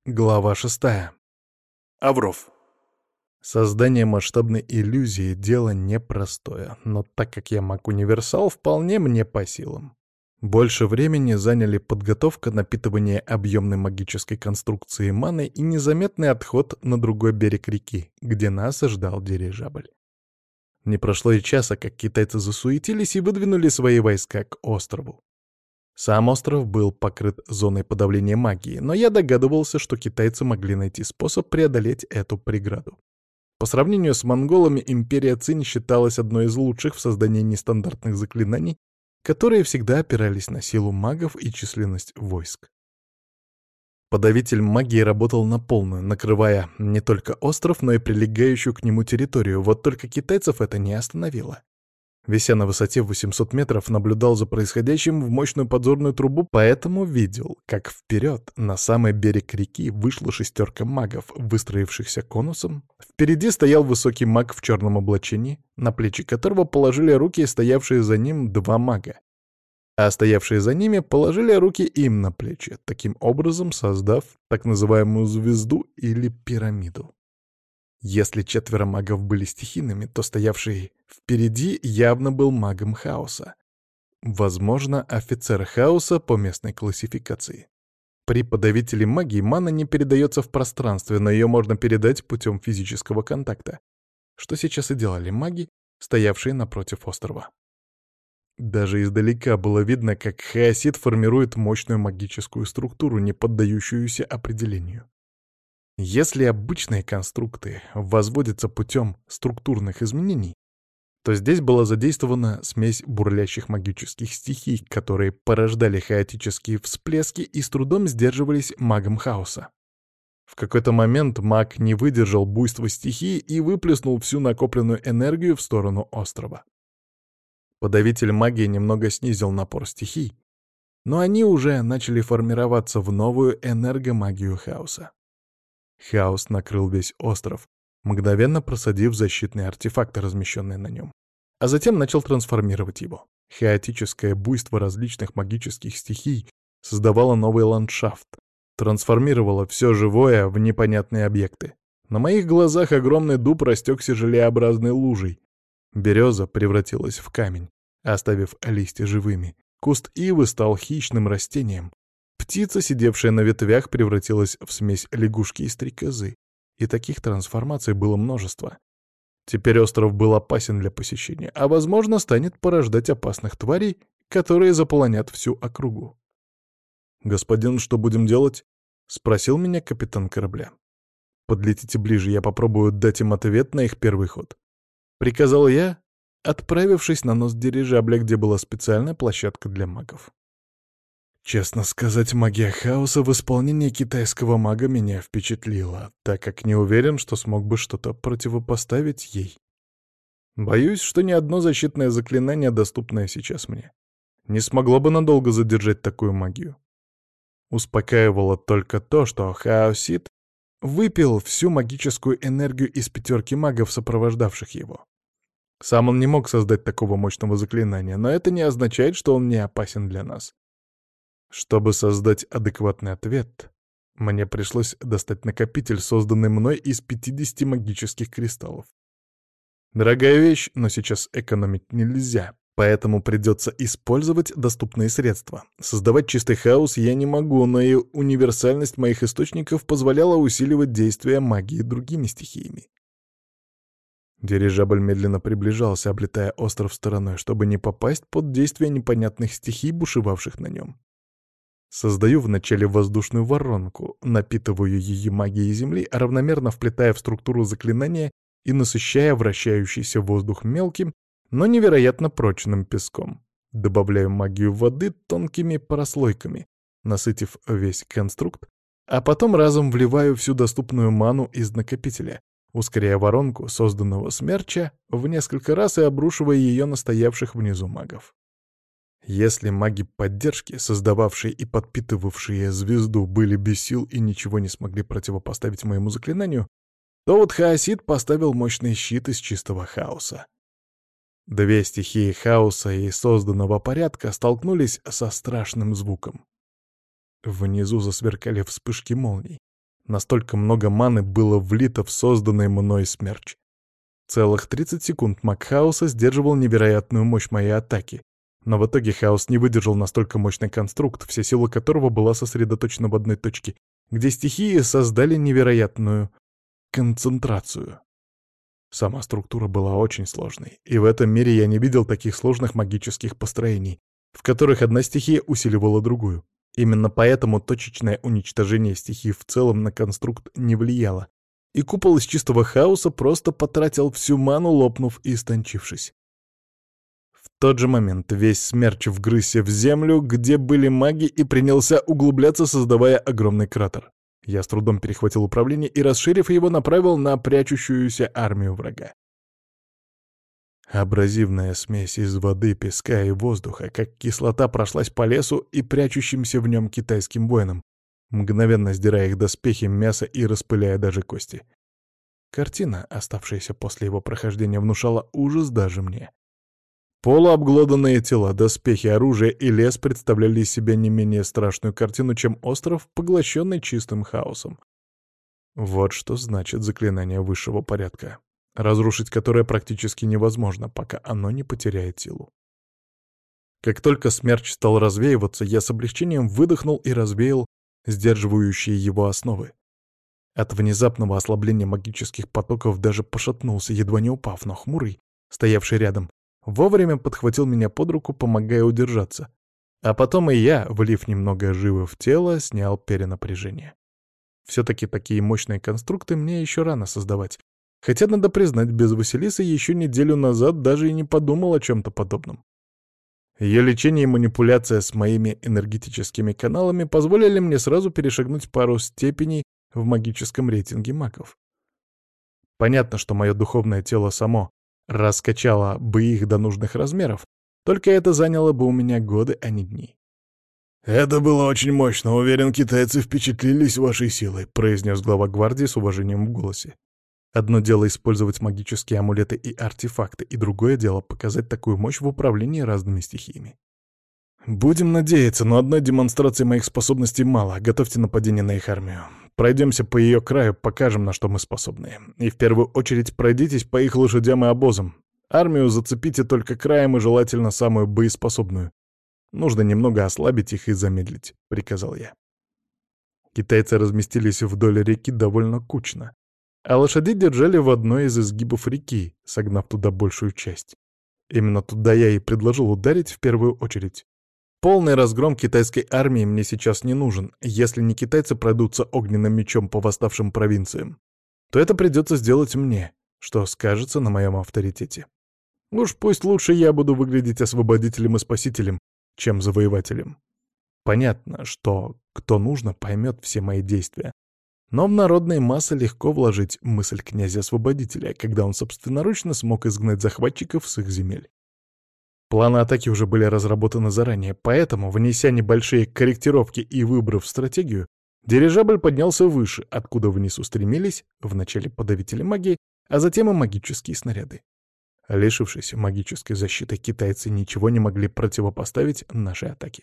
Глава 6. Авров. Создание масштабной иллюзии — дело непростое, но так как я маг-универсал, вполне мне по силам. Больше времени заняли подготовка, напитывание объемной магической конструкции маны и незаметный отход на другой берег реки, где нас ждал дирижабль. Не прошло и часа, как китайцы засуетились и выдвинули свои войска к острову. Сам остров был покрыт зоной подавления магии, но я догадывался, что китайцы могли найти способ преодолеть эту преграду. По сравнению с монголами, империя Цинь считалась одной из лучших в создании нестандартных заклинаний, которые всегда опирались на силу магов и численность войск. Подавитель магии работал на полную, накрывая не только остров, но и прилегающую к нему территорию, вот только китайцев это не остановило. Вися на высоте в 800 метров, наблюдал за происходящим в мощную подзорную трубу, поэтому видел, как вперед, на самый берег реки, вышла шестерка магов, выстроившихся конусом. Впереди стоял высокий маг в черном облачении, на плечи которого положили руки стоявшие за ним два мага, а стоявшие за ними положили руки им на плечи, таким образом создав так называемую звезду или пирамиду. Если четверо магов были стихийными, то стоявший впереди явно был магом хаоса. Возможно, офицер хаоса по местной классификации. При подавителе магии мана не передается в пространстве, но ее можно передать путем физического контакта, что сейчас и делали маги, стоявшие напротив острова. Даже издалека было видно, как хаосит формирует мощную магическую структуру, не поддающуюся определению. Если обычные конструкты возводятся путем структурных изменений, то здесь была задействована смесь бурлящих магических стихий, которые порождали хаотические всплески и с трудом сдерживались магом хаоса. В какой-то момент маг не выдержал буйства стихии и выплеснул всю накопленную энергию в сторону острова. Подавитель магии немного снизил напор стихий, но они уже начали формироваться в новую энергомагию хаоса. Хаос накрыл весь остров, мгновенно просадив защитные артефакты, размещенные на нем, а затем начал трансформировать его. Хаотическое буйство различных магических стихий создавало новый ландшафт, трансформировало все живое в непонятные объекты. На моих глазах огромный дуб растекся желеобразной лужей. Береза превратилась в камень, оставив листья живыми. Куст ивы стал хищным растением. Птица, сидевшая на ветвях, превратилась в смесь лягушки и стрекозы. И таких трансформаций было множество. Теперь остров был опасен для посещения, а, возможно, станет порождать опасных тварей, которые заполонят всю округу. «Господин, что будем делать?» — спросил меня капитан корабля. «Подлетите ближе, я попробую дать им ответ на их первый ход», — приказал я, отправившись на нос дирижабля, где была специальная площадка для магов. Честно сказать, магия хаоса в исполнении китайского мага меня впечатлила, так как не уверен, что смог бы что-то противопоставить ей. Боюсь, что ни одно защитное заклинание, доступное сейчас мне, не смогло бы надолго задержать такую магию. Успокаивало только то, что хаосит выпил всю магическую энергию из пятерки магов, сопровождавших его. Сам он не мог создать такого мощного заклинания, но это не означает, что он не опасен для нас. Чтобы создать адекватный ответ, мне пришлось достать накопитель, созданный мной из 50 магических кристаллов. Дорогая вещь, но сейчас экономить нельзя, поэтому придется использовать доступные средства. Создавать чистый хаос я не могу, но и универсальность моих источников позволяла усиливать действие магии другими стихиями. Дирижабль медленно приближался, облетая остров стороной, чтобы не попасть под действие непонятных стихий, бушевавших на нем. Создаю вначале воздушную воронку, напитываю ее магией земли, равномерно вплетая в структуру заклинания и насыщая вращающийся воздух мелким, но невероятно прочным песком. Добавляю магию воды тонкими прослойками, насытив весь конструкт, а потом разом вливаю всю доступную ману из накопителя, ускоряя воронку созданного смерча в несколько раз и обрушивая ее на стоявших внизу магов. Если маги поддержки, создававшие и подпитывавшие звезду, были без сил и ничего не смогли противопоставить моему заклинанию, то вот хаосит поставил мощный щит из чистого хаоса. Две стихии хаоса и созданного порядка столкнулись со страшным звуком. Внизу засверкали вспышки молний. Настолько много маны было влито в созданный мной смерч. Целых 30 секунд маг хаоса сдерживал невероятную мощь моей атаки, но в итоге хаос не выдержал настолько мощный конструкт, вся сила которого была сосредоточена в одной точке, где стихии создали невероятную концентрацию. Сама структура была очень сложной, и в этом мире я не видел таких сложных магических построений, в которых одна стихия усиливала другую. Именно поэтому точечное уничтожение стихий в целом на конструкт не влияло, и купол из чистого хаоса просто потратил всю ману, лопнув и истончившись. В тот же момент весь смерч вгрызся в землю, где были маги, и принялся углубляться, создавая огромный кратер. Я с трудом перехватил управление и, расширив его, направил на прячущуюся армию врага. Абразивная смесь из воды, песка и воздуха, как кислота, прошлась по лесу и прячущимся в нем китайским воинам, мгновенно сдирая их доспехи, мясо и распыляя даже кости. Картина, оставшаяся после его прохождения, внушала ужас даже мне. Полуобглоданные тела, доспехи, оружие и лес представляли из себя не менее страшную картину, чем остров, поглощенный чистым хаосом. Вот что значит заклинание высшего порядка, разрушить которое практически невозможно, пока оно не потеряет силу. Как только смерч стал развеиваться, я с облегчением выдохнул и развеял сдерживающие его основы. От внезапного ослабления магических потоков даже пошатнулся, едва не упав, но хмурый, стоявший рядом, вовремя подхватил меня под руку, помогая удержаться. А потом и я, влив немного живы в тело, снял перенапряжение. Все-таки такие мощные конструкты мне еще рано создавать. Хотя, надо признать, без Василисы еще неделю назад даже и не подумал о чем-то подобном. Ее лечение и манипуляция с моими энергетическими каналами позволили мне сразу перешагнуть пару степеней в магическом рейтинге магов. Понятно, что мое духовное тело само раскачало бы их до нужных размеров, только это заняло бы у меня годы, а не дни. «Это было очень мощно. Уверен, китайцы впечатлились вашей силой», — произнес глава гвардии с уважением в голосе. Одно дело использовать магические амулеты и артефакты, и другое дело показать такую мощь в управлении разными стихиями. «Будем надеяться, но одной демонстрации моих способностей мало. Готовьте нападение на их армию. Пройдемся по ее краю, покажем, на что мы способны. И в первую очередь пройдитесь по их лошадям и обозам. Армию зацепите только краем и желательно самую боеспособную. Нужно немного ослабить их и замедлить», — приказал я. Китайцы разместились вдоль реки довольно кучно, а лошадей держали в одной из изгибов реки, согнав туда большую часть. Именно туда я и предложил ударить в первую очередь. Полный разгром китайской армии мне сейчас не нужен. Если не китайцы пройдутся огненным мечом по восставшим провинциям, то это придется сделать мне, что скажется на моем авторитете. Уж пусть лучше я буду выглядеть освободителем и спасителем, чем завоевателем. Понятно, что кто нужно, поймет все мои действия. Но в народные массы легко вложить мысль князя-освободителя, когда он собственноручно смог изгнать захватчиков с их земель. Планы атаки уже были разработаны заранее, поэтому, внеся небольшие корректировки и выбрав стратегию, дирижабль поднялся выше, откуда вниз устремились вначале подавители магии, а затем и магические снаряды. Лишившись магической защиты, китайцы ничего не могли противопоставить нашей атаке.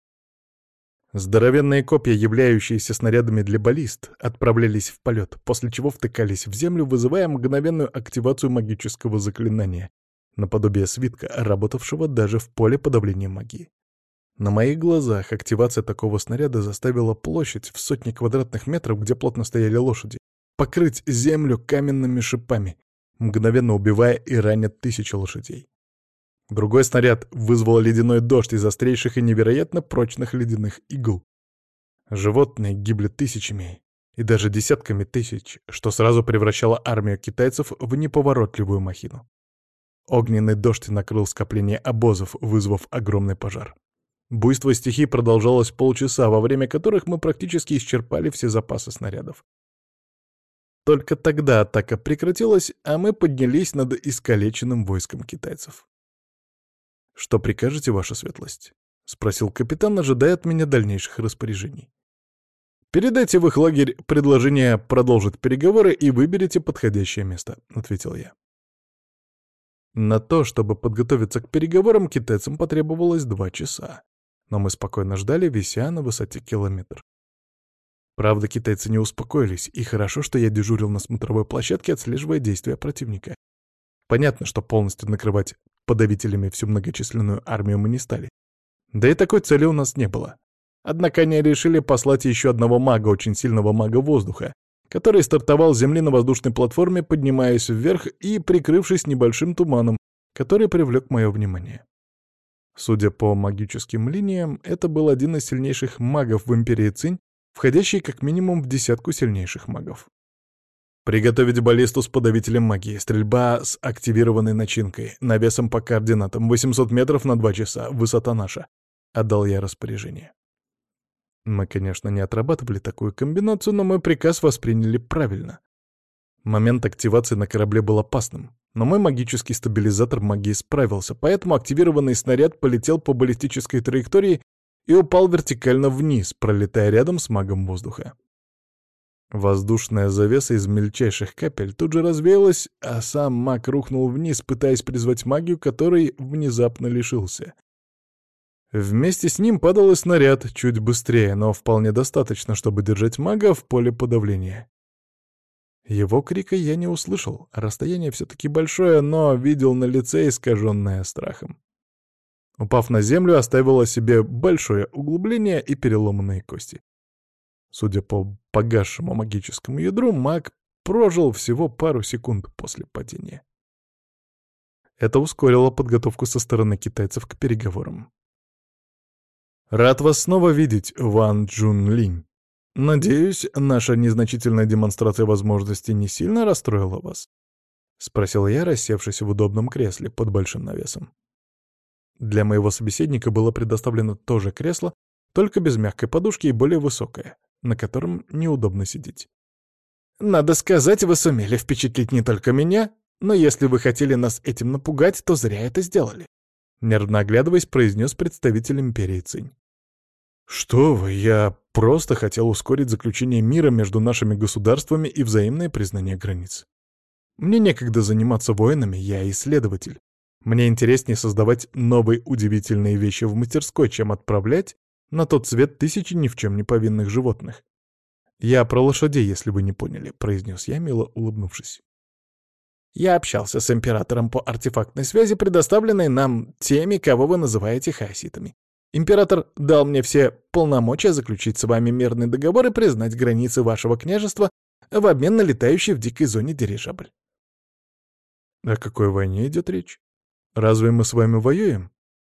Здоровенные копья, являющиеся снарядами для баллист, отправлялись в полет, после чего втыкались в землю, вызывая мгновенную активацию магического заклинания, наподобие свитка, работавшего даже в поле подавления магии. На моих глазах активация такого снаряда заставила площадь в сотни квадратных метров, где плотно стояли лошади, покрыть землю каменными шипами, мгновенно убивая и раня тысячи лошадей. Другой снаряд вызвал ледяной дождь из острейших и невероятно прочных ледяных игл. Животные гибли тысячами и даже десятками тысяч, что сразу превращало армию китайцев в неповоротливую махину. Огненный дождь накрыл скопление обозов, вызвав огромный пожар. Буйство стихий продолжалось полчаса, во время которых мы практически исчерпали все запасы снарядов. Только тогда атака прекратилась, а мы поднялись над искалеченным войском китайцев. «Что прикажете, ваша светлость?» — спросил капитан, ожидая от меня дальнейших распоряжений. «Передайте в их лагерь предложение продолжить переговоры и выберите подходящее место», — ответил я. На то, чтобы подготовиться к переговорам, китайцам потребовалось 2 часа, но мы спокойно ждали, вися на высоте километр. Правда, китайцы не успокоились, и хорошо, что я дежурил на смотровой площадке, отслеживая действия противника. Понятно, что полностью накрывать подавителями всю многочисленную армию мы не стали. Да и такой цели у нас не было. Однако они решили послать еще одного мага, очень сильного мага воздуха, который стартовал с земли на воздушной платформе, поднимаясь вверх и прикрывшись небольшим туманом, который привлек мое внимание. Судя по магическим линиям, это был один из сильнейших магов в Империи Цинь, входящий как минимум в десятку сильнейших магов. Приготовить баллисту с подавителем магии, стрельба с активированной начинкой, навесом по координатам, 800 метров на 2 часа, высота наша. Отдал я распоряжение. Мы, конечно, не отрабатывали такую комбинацию, но мой приказ восприняли правильно. Момент активации на корабле был опасным, но мой магический стабилизатор магии справился, поэтому активированный снаряд полетел по баллистической траектории и упал вертикально вниз, пролетая рядом с магом воздуха. Воздушная завеса из мельчайших капель тут же развеялась, а сам маг рухнул вниз, пытаясь призвать магию, которой внезапно лишился. Вместе с ним падал и снаряд, чуть быстрее, но вполне достаточно, чтобы держать мага в поле подавления. Его крика я не услышал, расстояние все-таки большое, но видел на лице искаженное страхом. Упав на землю, оставил о себе большое углубление и переломанные кости. Судя по погасшему магическому ядру, маг прожил всего пару секунд после падения. Это ускорило подготовку со стороны китайцев к переговорам. «Рад вас снова видеть, Ван Джунлинь. Надеюсь, наша незначительная демонстрация возможностей не сильно расстроила вас?» — спросил я, рассевшись в удобном кресле под большим навесом. Для моего собеседника было предоставлено то же кресло, только без мягкой подушки и более высокое, на котором неудобно сидеть. «Надо сказать, вы сумели впечатлить не только меня, но если вы хотели нас этим напугать, то зря это сделали», — нервно оглядываясь, произнес представитель Империи Цинь. «Что вы, я просто хотел ускорить заключение мира между нашими государствами и взаимное признание границ. Мне некогда заниматься войнами, я исследователь. Мне интереснее создавать новые удивительные вещи в мастерской, чем отправлять на тот свет тысячи ни в чем не повинных животных. Я про лошадей, если вы не поняли», — произнес я, мило улыбнувшись. «Я общался с императором по артефактной связи, предоставленной нам теми, кого вы называете хаоситами. Император дал мне все полномочия заключить с вами мирный договор и признать границы вашего княжества в обмен на летающий в дикой зоне дирижабль». «О какой войне идет речь? Разве мы с вами воюем?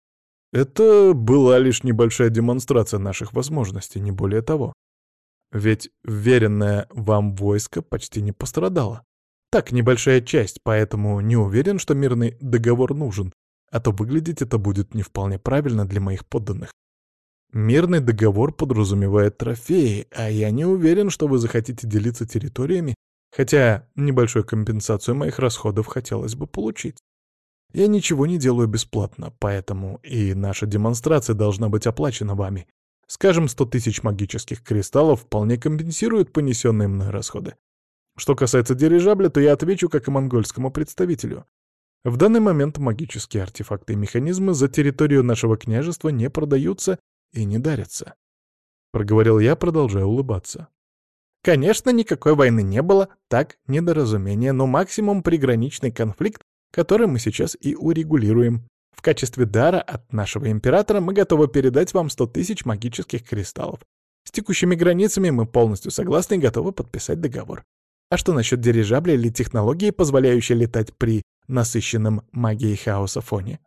Это была лишь небольшая демонстрация наших возможностей, не более того. Ведь вверенное вам войско почти не пострадало. Так, небольшая часть, поэтому не уверен, что мирный договор нужен, а то выглядеть это будет не вполне правильно для моих подданных. Мирный договор подразумевает трофеи, а я не уверен, что вы захотите делиться территориями, хотя небольшую компенсацию моих расходов хотелось бы получить. Я ничего не делаю бесплатно, поэтому и наша демонстрация должна быть оплачена вами. Скажем, 100 тысяч магических кристаллов вполне компенсируют понесенные мной расходы. Что касается дирижабля, то я отвечу как и монгольскому представителю. В данный момент магические артефакты и механизмы за территорию нашего княжества не продаются и не дарятся. Проговорил я, продолжая улыбаться. Конечно, никакой войны не было, так, недоразумение, но максимум приграничный конфликт, который мы сейчас и урегулируем. В качестве дара от нашего императора мы готовы передать вам 100 тысяч магических кристаллов. С текущими границами мы полностью согласны и готовы подписать договор. А что насчет дирижабля или технологии, позволяющей летать при насыщенном магией хаоса фоне?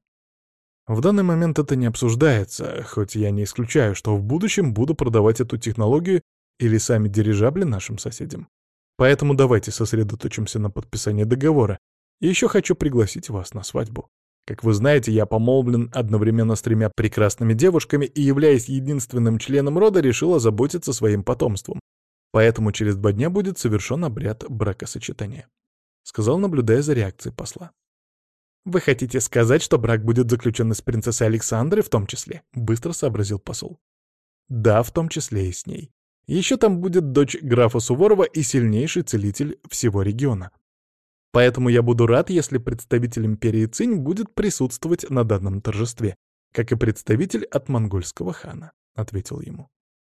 В данный момент это не обсуждается, хоть я не исключаю, что в будущем буду продавать эту технологию или сами дирижабли нашим соседям. Поэтому давайте сосредоточимся на подписании договора. И еще хочу пригласить вас на свадьбу. Как вы знаете, я помолвлен одновременно с 3 прекрасными девушками и, являясь единственным членом рода, решил озаботиться своим потомством. Поэтому через 2 дня будет совершен обряд бракосочетания», — сказал, наблюдая за реакцией посла. «Вы хотите сказать, что брак будет заключен с принцессой Александрой в том числе?» — быстро сообразил посол. «Да, в том числе и с ней. Еще там будет дочь графа Суворова и сильнейший целитель всего региона. Поэтому я буду рад, если представитель империи Цинь будет присутствовать на данном торжестве, как и представитель от монгольского хана», — ответил ему.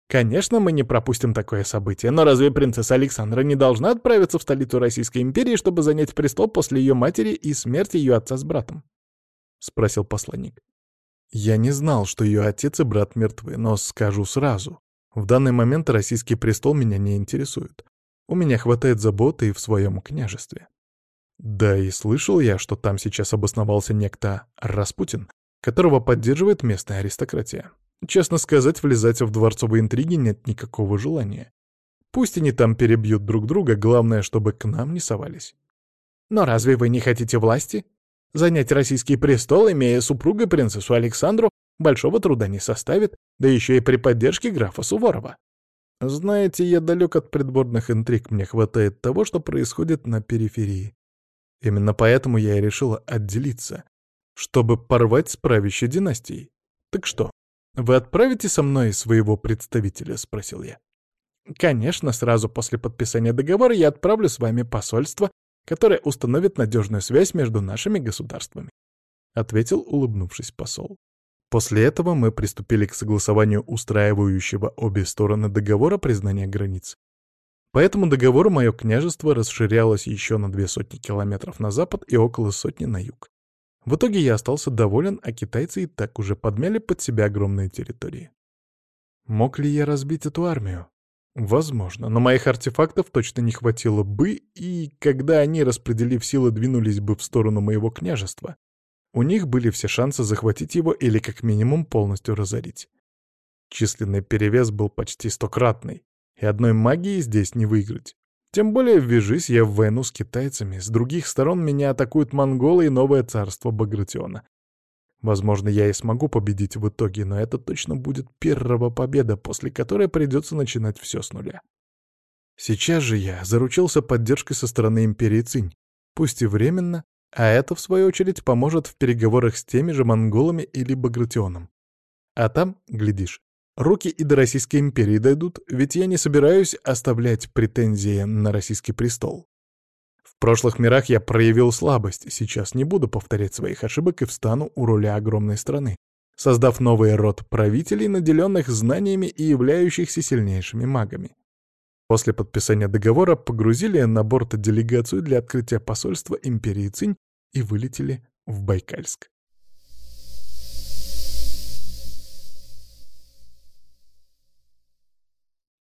Конечно, мы не пропустим такое событие, но разве принцесса Александра не должна отправиться в столицу Российской империи, чтобы занять престол после ее матери и смерти ее отца с братом? — спросил посланник. Я не знал, что ее отец и брат мертвы, но скажу сразу. В данный момент российский престол меня не интересует. У меня хватает заботы и в своем княжестве. Да и слышал я, что там сейчас обосновался некто Распутин, которого поддерживает местная аристократия. Честно сказать, влезать в дворцовые интриги нет никакого желания. Пусть они там перебьют друг друга, главное, чтобы к нам не совались. Но разве вы не хотите власти? Занять российский престол, имея супругой принцессу Александру, большого труда не составит, да еще и при поддержке графа Суворова. Знаете, я далек от придворных интриг, мне хватает того, что происходит на периферии. Именно поэтому я и решила отделиться, чтобы порвать с правящей династией. Так что, вы отправите со мной своего представителя?» — спросил я. «Конечно, сразу после подписания договора я отправлю с вами посольство, которое установит надежную связь между нашими государствами», — ответил, улыбнувшись посол. После этого мы приступили к согласованию устраивающего обе стороны договора признания границ. По этому договору мое княжество расширялось еще на 200 километров на запад и около сотни на юг. В итоге я остался доволен, а китайцы и так уже подмяли под себя огромные территории. Мог ли я разбить эту армию? Возможно, но моих артефактов точно не хватило бы, и когда они, распределив силы, двинулись бы в сторону моего княжества, у них были все шансы захватить его или как минимум полностью разорить. Численный перевес был почти стократный, и одной магией здесь не выиграть. Тем более, ввяжись я в войну с китайцами, с других сторон меня атакуют монголы и новое царство Багратиона. Возможно, я и смогу победить в итоге, но это точно будет первая победа, после которой придется начинать все с нуля. Сейчас же я заручился поддержкой со стороны империи Цинь, пусть и временно, а это, в свою очередь, поможет в переговорах с теми же монголами или Багратионом. А там, глядишь, руки и до Российской империи дойдут, ведь я не собираюсь оставлять претензии на российский престол. В прошлых мирах я проявил слабость, сейчас не буду повторять своих ошибок и встану у руля огромной страны, создав новый род правителей, наделенных знаниями и являющихся сильнейшими магами. После подписания договора погрузили на борт делегацию для открытия посольства империи Цинь и вылетели в Байкальск.